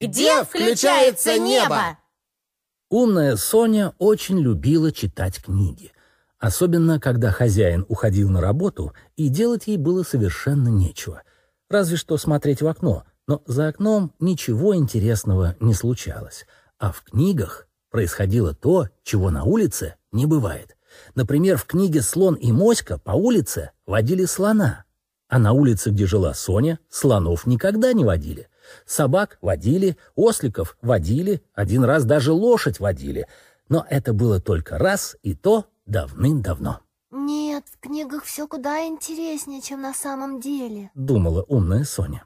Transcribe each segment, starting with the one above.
Где включается небо? Умная Соня очень любила читать книги. Особенно, когда хозяин уходил на работу, и делать ей было совершенно нечего. Разве что смотреть в окно, но за окном ничего интересного не случалось. А в книгах происходило то, чего на улице не бывает. Например, в книге «Слон и моська» по улице водили слона. А на улице, где жила Соня, слонов никогда не водили. Собак водили, осликов водили, один раз даже лошадь водили. Но это было только раз, и то давным-давно. Нет, в книгах все куда интереснее, чем на самом деле, думала умная Соня.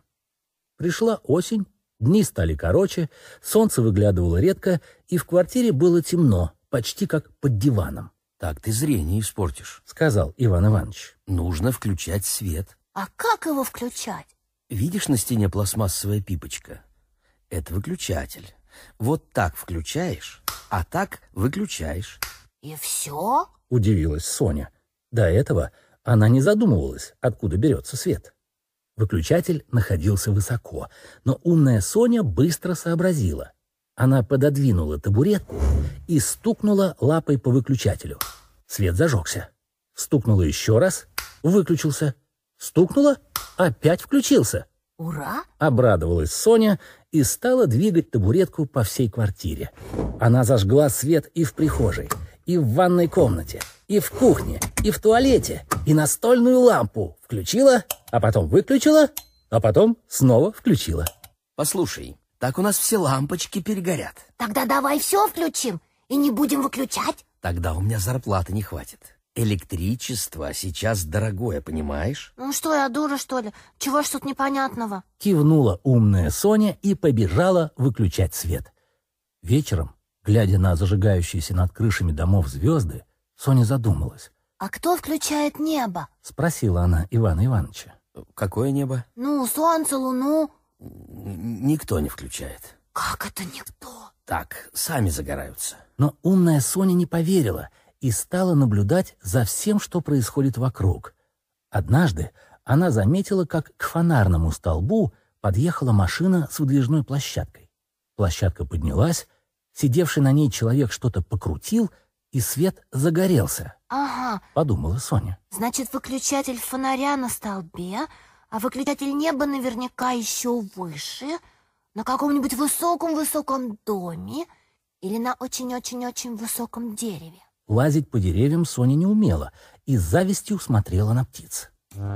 Пришла осень, дни стали короче, солнце выглядывало редко, и в квартире было темно, почти как под диваном. «Так ты зрение испортишь», — сказал Иван Иванович. «Нужно включать свет». А как его включать? Видишь на стене пластмассовая пипочка? Это выключатель. Вот так включаешь, а так выключаешь. И все? Удивилась Соня. До этого она не задумывалась, откуда берется свет. Выключатель находился высоко, но умная Соня быстро сообразила. Она пододвинула табуретку и стукнула лапой по выключателю. Свет зажегся. Стукнула еще раз, выключился. Стукнула, опять включился. Ура! Обрадовалась Соня и стала двигать табуретку по всей квартире. Она зажгла свет и в прихожей, и в ванной комнате, и в кухне, и в туалете, и настольную лампу включила, а потом выключила, а потом снова включила. Послушай, так у нас все лампочки перегорят. Тогда давай все включим и не будем выключать. Тогда у меня зарплаты не хватит. Электричество сейчас дорогое, понимаешь? Ну что, я дура, что ли? Чего ж тут непонятного? Кивнула умная Соня и побежала выключать свет. Вечером, глядя на зажигающиеся над крышами домов звезды, Соня задумалась. А кто включает небо? Спросила она Ивана Ивановича. Какое небо? Ну, солнце, луну. Никто не включает. Как это никто? Так, сами загораются. Но умная Соня не поверила и стала наблюдать за всем, что происходит вокруг. Однажды она заметила, как к фонарному столбу подъехала машина с выдвижной площадкой. Площадка поднялась, сидевший на ней человек что-то покрутил, и свет загорелся. Ага, подумала Соня. Значит, выключатель фонаря на столбе, а выключатель неба наверняка еще выше, на каком-нибудь высоком-высоком доме или на очень-очень-очень высоком дереве. Лазить по деревьям Соня не умела и с завистью смотрела на птиц.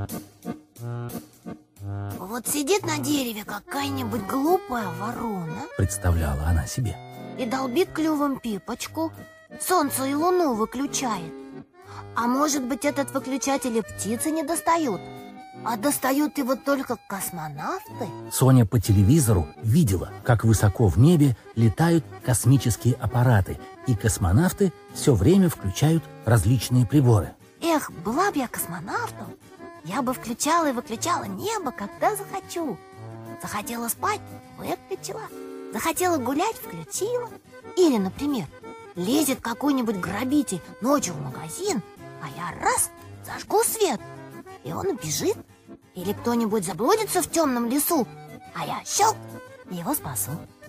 Вот сидит на дереве какая-нибудь глупая ворона, представляла она себе, и долбит клювом пипочку, солнце и луну выключает. А может быть, этот выключатель и птицы не достают, а достают его только космонавты? Соня по телевизору видела, как высоко в небе летают космические аппараты, и космонавты все время включают различные приборы. Эх, была бы я космонавтом, я бы включала и выключала небо, когда захочу. Захотела спать — выключила. Захотела гулять — включила. Или, например, лезет какой-нибудь грабитель ночью в магазин, а я раз — зажгу свет, и он убежит. Или кто-нибудь заблудится в темном лесу, а я щелк — его спасу.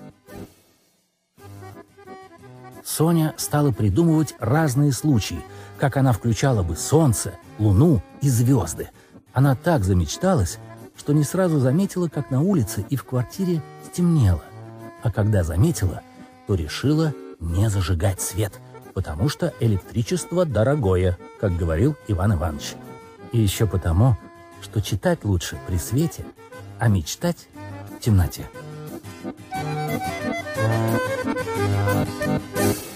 Соня стала придумывать разные случаи, как она включала бы солнце, луну и звезды. Она так замечталась, что не сразу заметила, как на улице и в квартире стемнело. А когда заметила, то решила не зажигать свет, потому что электричество дорогое, как говорил Иван Иванович. И еще потому, что читать лучше при свете, а мечтать в темноте.